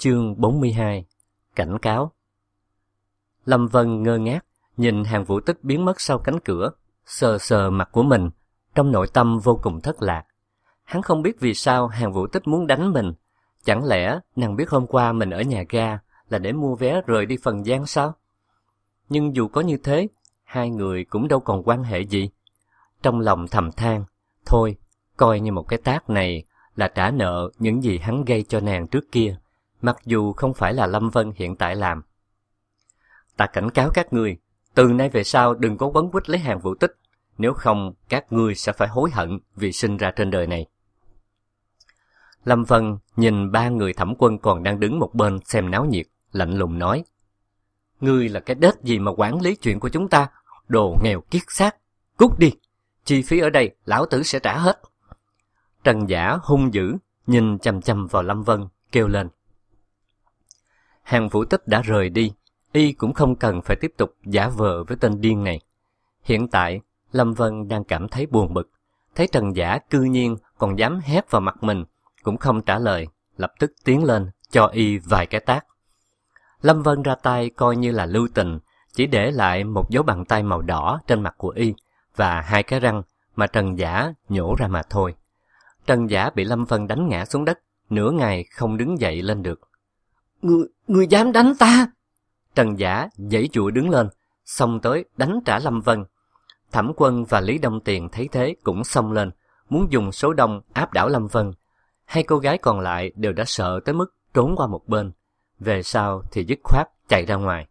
Chương 42. Cảnh cáo. Lâm Vân ngơ ngác, nhìn Hàn Vũ Tích biến mất sau cánh cửa, sờ sờ mặt của mình, trong nội tâm vô cùng thất lạc. Hắn không biết vì sao Hàn Vũ Tích muốn đánh mình. Chẳng lẽ nàng biết hôm qua mình ở nhà ga là để mua vé rời đi Phần Giang sao? Nhưng dù có như thế, hai người cũng đâu còn quan hệ gì. Trong lòng thầm than, thôi, coi như một cái tát này là trả nợ những gì hắn gây cho nàng trước kia, mặc dù không phải là Lâm Vân hiện tại làm. Ta cảnh cáo các ngươi, từ nay về sau đừng có quấn quýt lấy Hàn Vũ Tích, nếu không các ngươi sẽ phải hối hận vì sinh ra trên đời này. Lâm Vân nhìn ba người Thẩm Quân còn đang đứng một bên xem náo nhiệt, lạnh lùng nói: Ngươi là cái đết gì mà quản lý chuyện của chúng ta, đồ nghèo kiết xác, cút đi, chi phí ở đây lão tử sẽ trả hết. Trần Giả hung dữ, nhìn chằm chằm vào Lâm Vân, kêu lên. Hàn Vũ Tích đã rời đi, y cũng không cần phải tiếp tục giả vờ với tên điên này. Hiện tại, Lâm Vân đang cảm thấy buồn bực, thấy Trần Giả cư nhiên còn dám hét vào mặt mình, cũng không trả lời, lập tức tiến lên, cho y vài cái tát. Lâm Vân ra tay coi như là lưu tình, chỉ để lại một dấu bàn tay màu đỏ trên mặt của y, và hai cái răng mà Trần Giả nhổ ra mà thôi. Trần Giả bị Lâm Vân đánh ngã xuống đất, nửa ngày không đứng dậy lên được. Ngươi dám đánh ta? Trần Giả giãy giụa đứng lên, xông tới đánh trả Lâm Vân. Thẩm Quân và Lý Đông Tiền thấy thế cũng xông lên, muốn dùng số đông áp đảo Lâm Vân. Hai cô gái còn lại đều đã sợ tới mức trốn qua một bên, về sau thì dứt khoát chạy ra ngoài.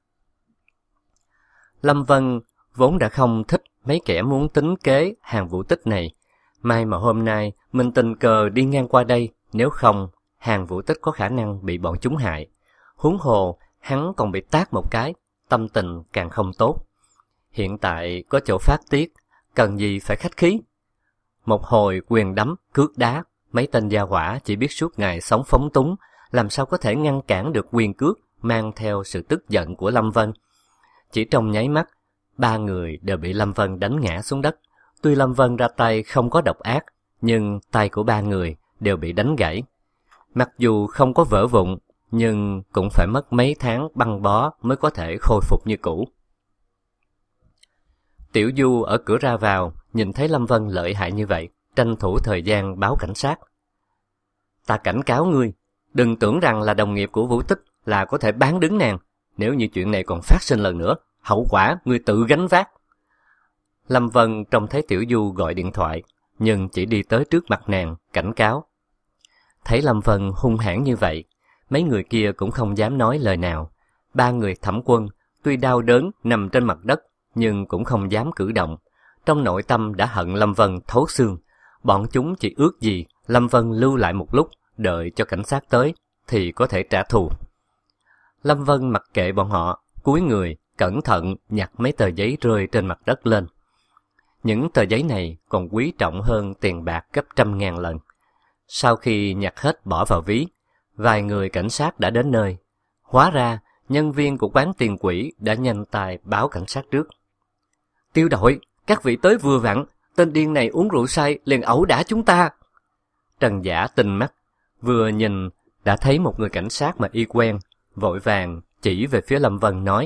Lâm Vân vốn đã không thích mấy kẻ muốn tính kế Hàn Vũ Tích này, may mà hôm nay mình tình cờ đi ngang qua đây, nếu không Hàn Vũ Tích có khả năng bị bọn chúng hại. Huống hồ hắn còn bị tát một cái, tâm tình càng không tốt. Hiện tại có chỗ phát tiết, cần gì phải khách khí. Một hồi quyền đấm, cước đá, mấy tên gia hỏa chỉ biết suốt ngày sống phóng túng, làm sao có thể ngăn cản được quyền cước mang theo sự tức giận của Lâm Vân. Chỉ trong nháy mắt, ba người đều bị Lâm Vân đánh ngã xuống đất. Tuy Lâm Vân ra tay không có độc ác, nhưng tay của ba người đều bị đánh gãy. Mặc dù không có vỡ vụn, nhưng cũng phải mất mấy tháng băng bó mới có thể khôi phục như cũ. Tiểu Du ở cửa ra vào, nhìn thấy Lâm Vân lợi hại như vậy, tranh thủ thời gian báo cảnh sát. Ta cảnh cáo ngươi, đừng tưởng rằng là đồng nghiệp của Vũ Tích là có thể bán đứng nàng. Nếu như chuyện này còn phát sinh lần nữa, hậu quả ngươi tự gánh vác. Lâm Vân trông thấy Tiểu Du gọi điện thoại, nhưng chỉ đi tới trước mặt nàng, cảnh cáo. Thấy Lâm Vân hung hãn như vậy, mấy người kia cũng không dám nói lời nào. Ba người Thẩm Quân tuy đau đớn nằm trên mặt đất, nhưng cũng không dám cử động. Trong nội tâm đã hận Lâm Vân thấu xương. Bọn chúng chỉ ước gì Lâm Vân lưu lại một lúc, đợi cho cảnh sát tới thì có thể trả thù. Lâm Vân mặc kệ bọn họ, cúi người cẩn thận nhặt mấy tờ giấy rơi trên mặt đất lên. Những tờ giấy này còn quý trọng hơn tiền bạc gấp 100.000 lần. Sau khi nhặt hết bỏ vào ví, vài người cảnh sát đã đến nơi. Hóa ra nhân viên của quán tiền quỹ đã nhanh tay báo cảnh sát trước. Tiêu đội, các vị tới vừa vặn, tên điên này uống rượu say liền ẩu đả chúng ta. Trần Giả tinh mắt, vừa nhìn đã thấy một người cảnh sát mà y quen, vội vàng chỉ về phía Lâm Vân nói.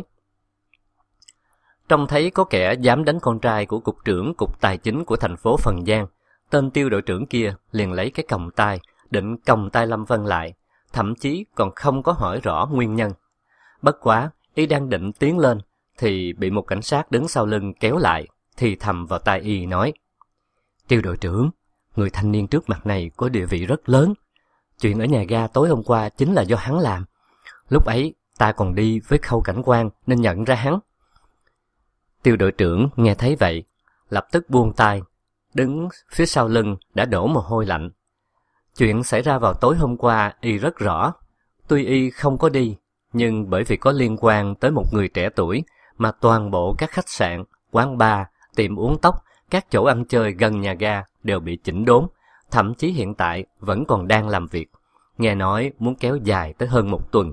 Trông thấy có kẻ dám đánh con trai của cục trưởng cục tài chính của thành phố Phần Giang, tên Tiêu đội trưởng kia liền lấy cái còng tay, định còng tay Lâm Vân lại, thậm chí còn không có hỏi rõ nguyên nhân. Bất quá, y đang định tiến lên, thì bị một cảnh sát đứng sau lưng kéo lại, thì thầm vào tai y nói. Tiêu đội trưởng, người thanh niên trước mặt này có địa vị rất lớn. Chuyện ở nhà ga tối hôm qua chính là do hắn làm. Lúc ấy, ta còn đi với Khâu cảnh quan nên nhận ra hắn. Tiêu đội trưởng nghe thấy vậy, lập tức buông tay, đứng phía sau lưng đã đổ mồ hôi lạnh. Chuyện xảy ra vào tối hôm qua y rất rõ. Tuy y không có đi, nhưng bởi vì có liên quan tới một người trẻ tuổi mà toàn bộ các khách sạn, quán bar, tiệm uống tóc, các chỗ ăn chơi gần nhà ga đều bị chỉnh đốn, thậm chí hiện tại vẫn còn đang làm việc. Nghe nói muốn kéo dài tới hơn một tuần.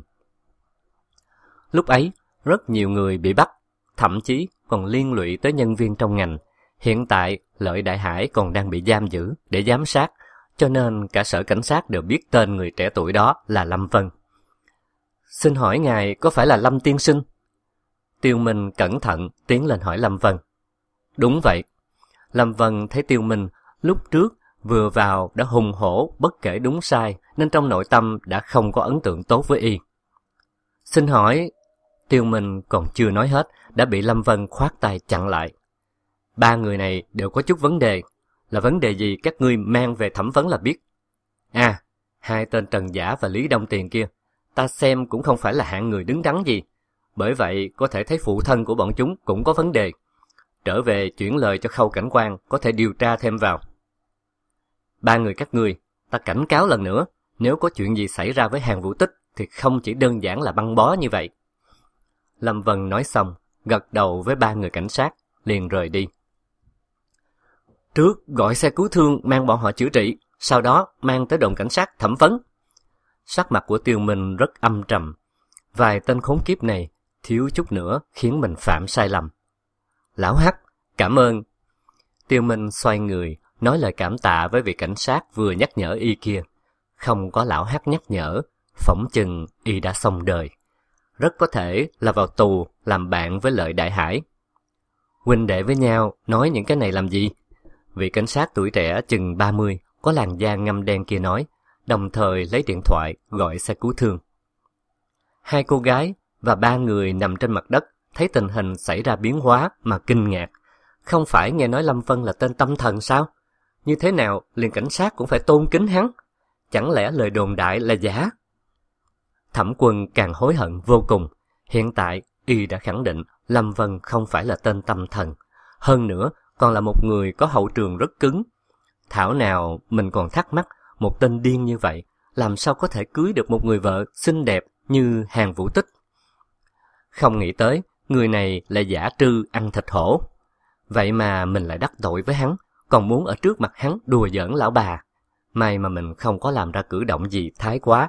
Lúc ấy, rất nhiều người bị bắt, thậm chí còn liên lụy tới nhân viên trong ngành. Hiện tại, Lợi Đại Hải còn đang bị giam giữ để giám sát, cho nên cả sở cảnh sát đều biết tên người trẻ tuổi đó là Lâm Vân. Xin hỏi ngài có phải là Lâm tiên sinh? Tiêu Minh cẩn thận tiến lên hỏi Lâm Vân. Đúng vậy. Lâm Vân thấy Tiêu Minh lúc trước vừa vào đã hùng hổ bất kể đúng sai, nên trong nội tâm đã không có ấn tượng tốt với y. Xin hỏi... Tiêu Minh còn chưa nói hết đã bị Lâm Vân khoát tay chặn lại. Ba người này đều có chút vấn đề. Là vấn đề gì các ngươi mang về thẩm vấn là biết. À, hai tên Trần Giả và Lý Đông Tiền kia, ta xem cũng không phải là hạng người đứng đắn gì. Bởi vậy có thể thấy phụ thân của bọn chúng cũng có vấn đề. Trở về chuyển lời cho Khâu cảnh quan có thể điều tra thêm vào. Ba người các ngươi, ta cảnh cáo lần nữa, nếu có chuyện gì xảy ra với Hàn Vũ Tích thì không chỉ đơn giản là băng bó như vậy. Lâm Vân nói xong, gật đầu với ba người cảnh sát, liền rời đi. Trước gọi xe cứu thương mang bọn họ chữa trị, sau đó mang tới đồn cảnh sát thẩm vấn. Sắc mặt của Tiêu Minh rất âm trầm. Vài tên khốn kiếp này thiếu chút nữa khiến mình phạm sai lầm. Lão Hắc, cảm ơn. Tiêu Minh xoay người, nói lời cảm tạ với vị cảnh sát vừa nhắc nhở y kia. Không có lão Hắc nhắc nhở, phỏng chừng y đã xong đời. Rất có thể là vào tù làm bạn với Lợi Đại Hải. Huynh đệ với nhau nói những cái này làm gì? Vị cảnh sát tuổi trẻ chừng 30 có làn da ngăm đen kia nói, đồng thời lấy điện thoại gọi xe cứu thương. Hai cô gái và ba người nằm trên mặt đất thấy tình hình xảy ra biến hóa mà kinh ngạc. Không phải nghe nói Lâm Vân là tên tâm thần sao? Như thế nào liền cảnh sát cũng phải tôn kính hắn? Chẳng lẽ lời đồn đại là giả? Thẩm Quân càng hối hận vô cùng. Hiện tại y đã khẳng định Lâm Vân không phải là tên tâm thần. Hơn nữa còn là một người có hậu trường rất cứng. Thảo nào mình còn thắc mắc, một tên điên như vậy làm sao có thể cưới được một người vợ xinh đẹp như Hàn Vũ Tích. Không nghĩ tới người này lại giả trư ăn thịt hổ. Vậy mà mình lại đắc tội với hắn, còn muốn ở trước mặt hắn đùa giỡn lão bà. May mà mình không có làm ra cử động gì thái quá.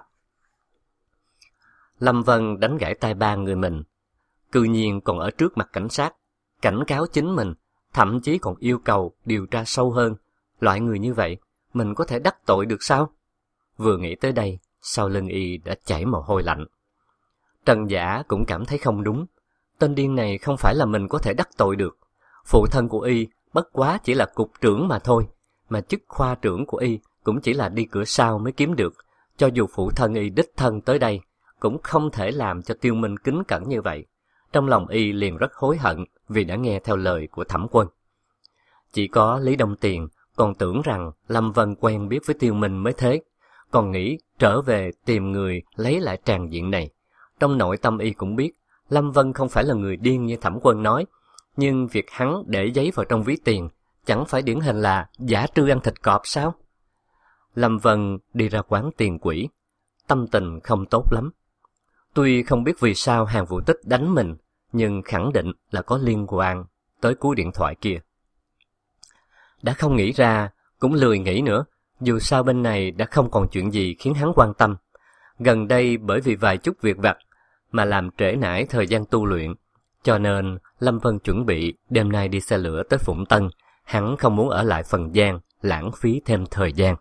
Lâm Vân đánh gãy tay ba người mình. Cư nhiên còn ở trước mặt cảnh sát, cảnh cáo chính mình, thậm chí còn yêu cầu điều tra sâu hơn. Loại người như vậy, mình có thể đắc tội được sao? Vừa nghĩ tới đây, sau lưng y đã chảy mồ hôi lạnh. Trần Giả cũng cảm thấy không đúng. Tên điên này không phải là mình có thể đắc tội được. Phụ thân của y bất quá chỉ là cục trưởng mà thôi, mà chức khoa trưởng của y cũng chỉ là đi cửa sau mới kiếm được. Cho dù phụ thân y đích thân tới đây, cũng không thể làm cho Tiêu Minh kính cẩn như vậy. Trong lòng y liền rất hối hận vì đã nghe theo lời của Thẩm Quân. Chỉ có Lý Đông Tiền còn tưởng rằng Lâm Vân quen biết với Tiêu Minh mới thế, còn nghĩ trở về tìm người lấy lại tràng diện này. Trong nội tâm y cũng biết Lâm Vân không phải là người điên như Thẩm Quân nói, nhưng việc hắn để giấy vào trong ví tiền chẳng phải điển hình là giả trư ăn thịt cọp sao? Lâm Vân đi ra quán tiền quỷ, tâm tình không tốt lắm. Tuy không biết vì sao Hàn Vũ Tích đánh mình, nhưng khẳng định là có liên quan tới cú điện thoại kia. Đã không nghĩ ra, cũng lười nghĩ nữa, dù sao bên này đã không còn chuyện gì khiến hắn quan tâm. Gần đây bởi vì vài chút việc vặt mà làm trễ nải thời gian tu luyện, cho nên Lâm Vân chuẩn bị đêm nay đi xe lửa tới Phụng Tân, hắn không muốn ở lại Phần Giang, lãng phí thêm thời gian.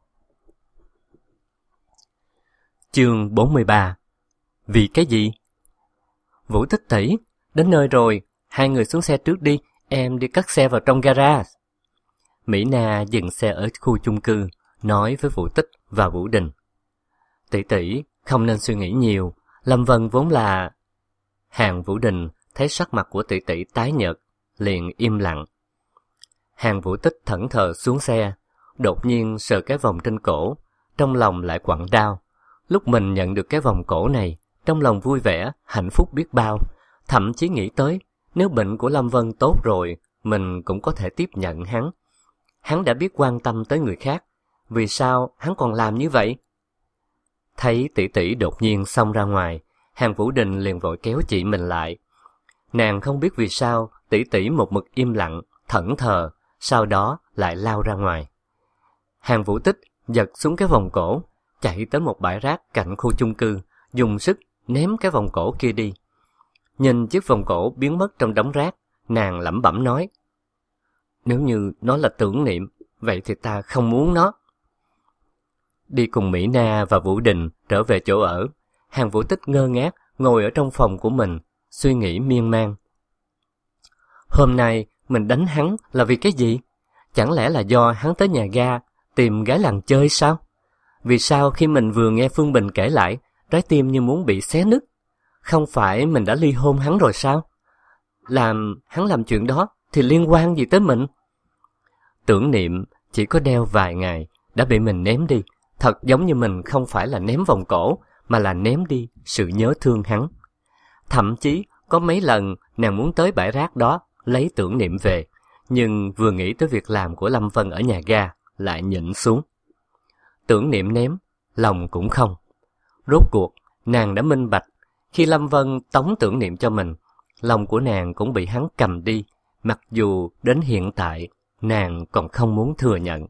Chương 43. Vì cái gì? Vũ Tích tỷ, đến nơi rồi, hai người xuống xe trước đi, em đi cất xe vào trong garage. Mỹ Na dừng xe ở khu chung cư, nói với Vũ Tích và Vũ Đình. Tỷ tỷ, không nên suy nghĩ nhiều, Lâm Vân vốn là... Hàn Vũ Đình thấy sắc mặt của tỷ tỷ tái nhợt, liền im lặng. Hàn Vũ Tích thẫn thờ xuống xe, đột nhiên sờ cái vòng trên cổ, trong lòng lại quặn đau. Lúc mình nhận được cái vòng cổ này, trong lòng vui vẻ, hạnh phúc biết bao, thậm chí nghĩ tới, nếu bệnh của Lâm Vân tốt rồi, mình cũng có thể tiếp nhận hắn. Hắn đã biết quan tâm tới người khác, vì sao hắn còn làm như vậy? Thấy tỷ tỷ đột nhiên xông ra ngoài, Hàn Vũ Đình liền vội kéo chị mình lại. Nàng không biết vì sao tỷ tỷ một mực im lặng, thẫn thờ, sau đó lại lao ra ngoài. Hàn Vũ Tích giật xuống cái vòng cổ, chạy tới một bãi rác cạnh khu chung cư, dùng sức ném cái vòng cổ kia đi. Nhìn chiếc vòng cổ biến mất trong đống rác, nàng lẩm bẩm nói: nếu như nó là tưởng niệm, vậy thì ta không muốn nó. Đi cùng Mỹ Na và Vũ Đình trở về chỗ ở, Hàn Vũ Tích ngơ ngác ngồi ở trong phòng của mình, suy nghĩ miên man. Hôm nay mình đánh hắn là vì cái gì? Chẳng lẽ là do hắn tới nhà ga tìm gái làng chơi sao? Vì sao khi mình vừa nghe Phương Bình kể lại, trái tim như muốn bị xé nứt? Không phải mình đã ly hôn hắn rồi sao? Hắn làm chuyện đó thì liên quan gì tới mình? Tưởng niệm chỉ có đeo vài ngày đã bị mình ném đi, thật giống như mình không phải là ném vòng cổ, mà là ném đi sự nhớ thương hắn. Thậm chí có mấy lần nàng muốn tới bãi rác đó lấy tưởng niệm về, nhưng vừa nghĩ tới việc làm của Lâm Vân ở nhà ga lại nhịn xuống. Tưởng niệm ném, lòng cũng không. Rốt cuộc nàng đã minh bạch, khi Lâm Vân tống tưởng niệm cho mình, lòng của nàng cũng bị hắn cầm đi, mặc dù đến hiện tại nàng còn không muốn thừa nhận.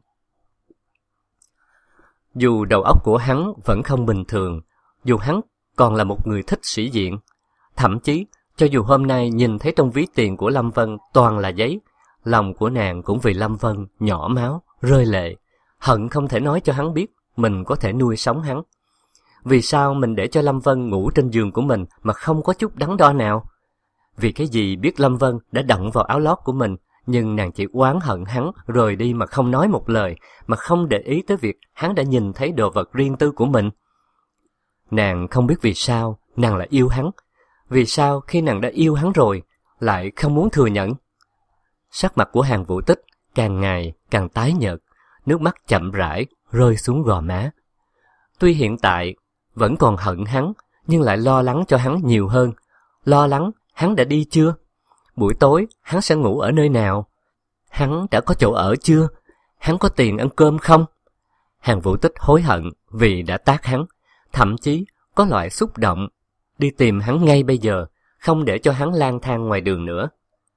Dù đầu óc của hắn vẫn không bình thường, dù hắn còn là một người thích sĩ diện, thậm chí cho dù hôm nay nhìn thấy trong ví tiền của Lâm Vân toàn là giấy, lòng của nàng cũng vì Lâm Vân nhỏ máu, rơi lệ, hận không thể nói cho hắn biết mình có thể nuôi sống hắn. Vì sao mình để cho Lâm Vân ngủ trên giường của mình mà không có chút đắn đo nào? Vì cái gì biết Lâm Vân đã động vào áo lót của mình, nhưng nàng chỉ oán hận hắn rời đi mà không nói một lời, mà không để ý tới việc hắn đã nhìn thấy đồ vật riêng tư của mình. Nàng không biết vì sao nàng lại yêu hắn, vì sao khi nàng đã yêu hắn rồi lại không muốn thừa nhận. Sắc mặt của Hàn Vũ Tích càng ngày càng tái nhợt, nước mắt chậm rãi rơi xuống gò má. Tuy hiện tại vẫn còn hận hắn, nhưng lại lo lắng cho hắn nhiều hơn. Lo lắng hắn đã đi chưa? Buổi tối hắn sẽ ngủ ở nơi nào? Hắn đã có chỗ ở chưa? Hắn có tiền ăn cơm không? Hàn Vũ Tích hối hận vì đã tát hắn, thậm chí có loại xúc động đi tìm hắn ngay bây giờ, không để cho hắn lang thang ngoài đường nữa.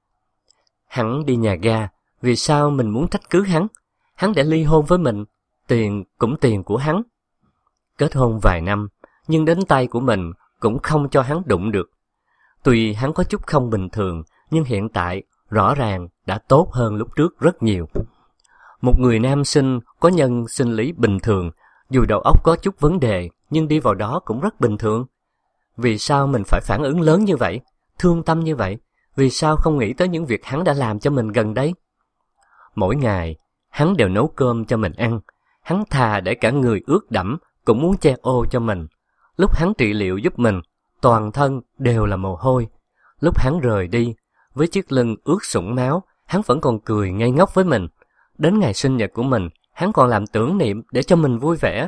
Hắn đi nhà ga, vì sao mình muốn trách cứ hắn? Hắn đã ly hôn với mình, tiền cũng tiền của hắn. Kết hôn vài năm, nhưng đến tay của mình cũng không cho hắn đụng được. Tuy hắn có chút không bình thường, nhưng hiện tại rõ ràng đã tốt hơn lúc trước rất nhiều. Một người nam sinh có nhân sinh lý bình thường, dù đầu óc có chút vấn đề, nhưng đi vào đó cũng rất bình thường. Vì sao mình phải phản ứng lớn như vậy, thương tâm như vậy? Vì sao không nghĩ tới những việc hắn đã làm cho mình gần đây? Mỗi ngày, hắn đều nấu cơm cho mình ăn. Hắn thà để cả người ướt đẫm cũng muốn che ô cho mình. Lúc hắn trị liệu giúp mình, toàn thân đều là mồ hôi. Lúc hắn rời đi, với chiếc lưng ướt sũng máu, hắn vẫn còn cười ngây ngốc với mình. Đến ngày sinh nhật của mình, hắn còn làm tưởng niệm để cho mình vui vẻ.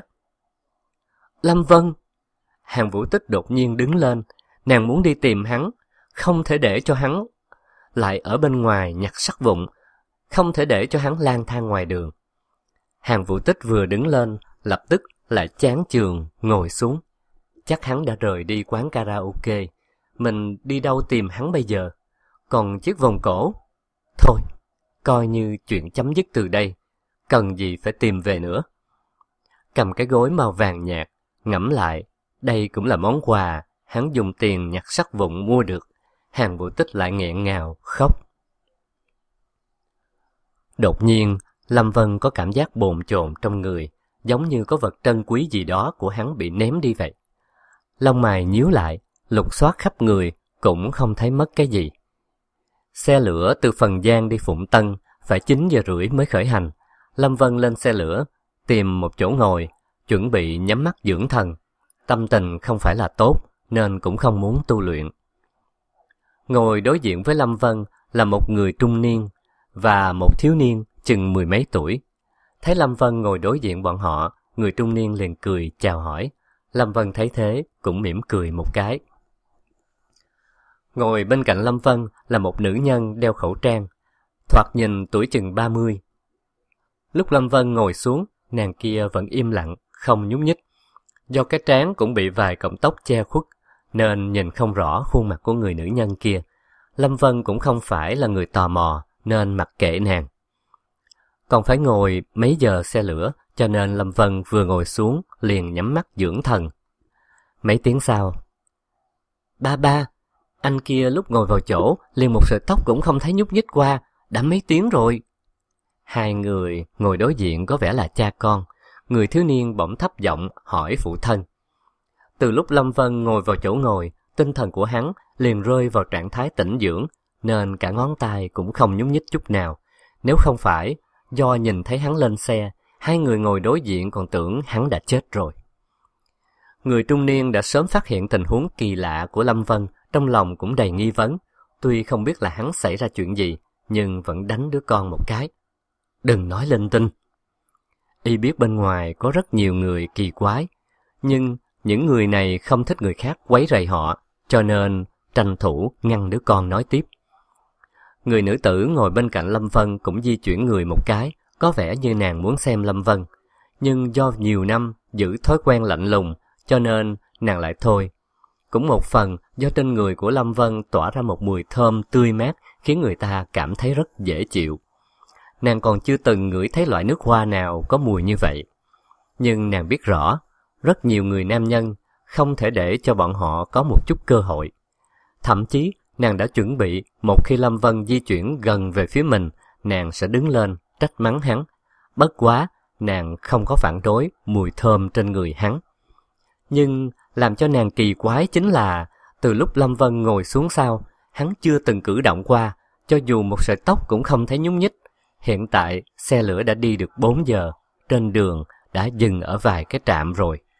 Lâm Vân! Hàn Vũ Tích đột nhiên đứng lên, nàng muốn đi tìm hắn, không thể để cho hắn lại ở bên ngoài nhặt sắt vụn, không thể để cho hắn lang thang ngoài đường. Hàn Vũ Tích vừa đứng lên, lập tức lại chán chường ngồi xuống. Chắc hắn đã rời đi quán karaoke, mình đi đâu tìm hắn bây giờ? Còn chiếc vòng cổ? Thôi, coi như chuyện chấm dứt từ đây, cần gì phải tìm về nữa. Cầm cái gối màu vàng nhạt, ngẫm lại, đây cũng là món quà hắn dùng tiền nhặt sắt vụn mua được. Hàn Vũ Tích lại nghẹn ngào khóc. Đột nhiên, Lâm Vân có cảm giác bồn chồn trong người, giống như có vật trân quý gì đó của hắn bị ném đi vậy. Lông mày nhíu lại, lục soát khắp người, cũng không thấy mất cái gì. Xe lửa từ Phần Giang đi Phụng Tân phải 9 giờ rưỡi mới khởi hành. Lâm Vân lên xe lửa, tìm một chỗ ngồi, chuẩn bị nhắm mắt dưỡng thần. Tâm tình không phải là tốt, nên cũng không muốn tu luyện. Ngồi đối diện với Lâm Vân là một người trung niên và một thiếu niên chừng mười mấy tuổi. Thấy Lâm Vân ngồi đối diện bọn họ, người trung niên liền cười chào hỏi. Lâm Vân thấy thế cũng mỉm cười một cái. Ngồi bên cạnh Lâm Vân là một nữ nhân đeo khẩu trang, thoạt nhìn tuổi chừng 30. Lúc Lâm Vân ngồi xuống, nàng kia vẫn im lặng, không nhúc nhích. Do cái trán cũng bị vài cọng tóc che khuất, nên nhìn không rõ khuôn mặt của người nữ nhân kia. Lâm Vân cũng không phải là người tò mò, nên mặc kệ nàng. Còn phải ngồi mấy giờ xe lửa, cho nên Lâm Vân vừa ngồi xuống liền nhắm mắt dưỡng thần. Mấy tiếng sau, ba, anh kia lúc ngồi vào chỗ liền một sợi tóc cũng không thấy nhúc nhích qua, đã mấy tiếng rồi. Hai người ngồi đối diện có vẻ là cha con. Người thiếu niên bỗng thấp giọng hỏi phụ thân. Từ lúc Lâm Vân ngồi vào chỗ ngồi, tinh thần của hắn liền rơi vào trạng thái tĩnh dưỡng, nên cả ngón tay cũng không nhúc nhích chút nào. Nếu không phải do nhìn thấy hắn lên xe, hai người ngồi đối diện còn tưởng hắn đã chết rồi. Người trung niên đã sớm phát hiện tình huống kỳ lạ của Lâm Vân, trong lòng cũng đầy nghi vấn. Tuy không biết là hắn xảy ra chuyện gì, nhưng vẫn đánh đứa con một cái. Đừng nói linh tinh. Y biết bên ngoài có rất nhiều người kỳ quái, nhưng những người này không thích người khác quấy rầy họ, cho nên tranh thủ ngăn đứa con nói tiếp. Người nữ tử ngồi bên cạnh Lâm Vân cũng di chuyển người một cái, có vẻ như nàng muốn xem Lâm Vân. Nhưng do nhiều năm giữ thói quen lạnh lùng, cho nên nàng lại thôi. Cũng một phần do trên người của Lâm Vân tỏa ra một mùi thơm tươi mát khiến người ta cảm thấy rất dễ chịu. Nàng còn chưa từng ngửi thấy loại nước hoa nào có mùi như vậy. Nhưng nàng biết rõ, rất nhiều người nam nhân không thể để cho bọn họ có một chút cơ hội. Thậm chí, nàng đã chuẩn bị một khi Lâm Vân di chuyển gần về phía mình, nàng sẽ đứng lên trách mắng hắn. Bất quá, nàng không có phản đối mùi thơm trên người hắn. Nhưng làm cho nàng kỳ quái chính là từ lúc Lâm Vân ngồi xuống sau, hắn chưa từng cử động qua, cho dù một sợi tóc cũng không thấy nhúc nhích. Hiện tại xe lửa đã đi được 4 giờ, trên đường đã dừng ở vài cái trạm rồi.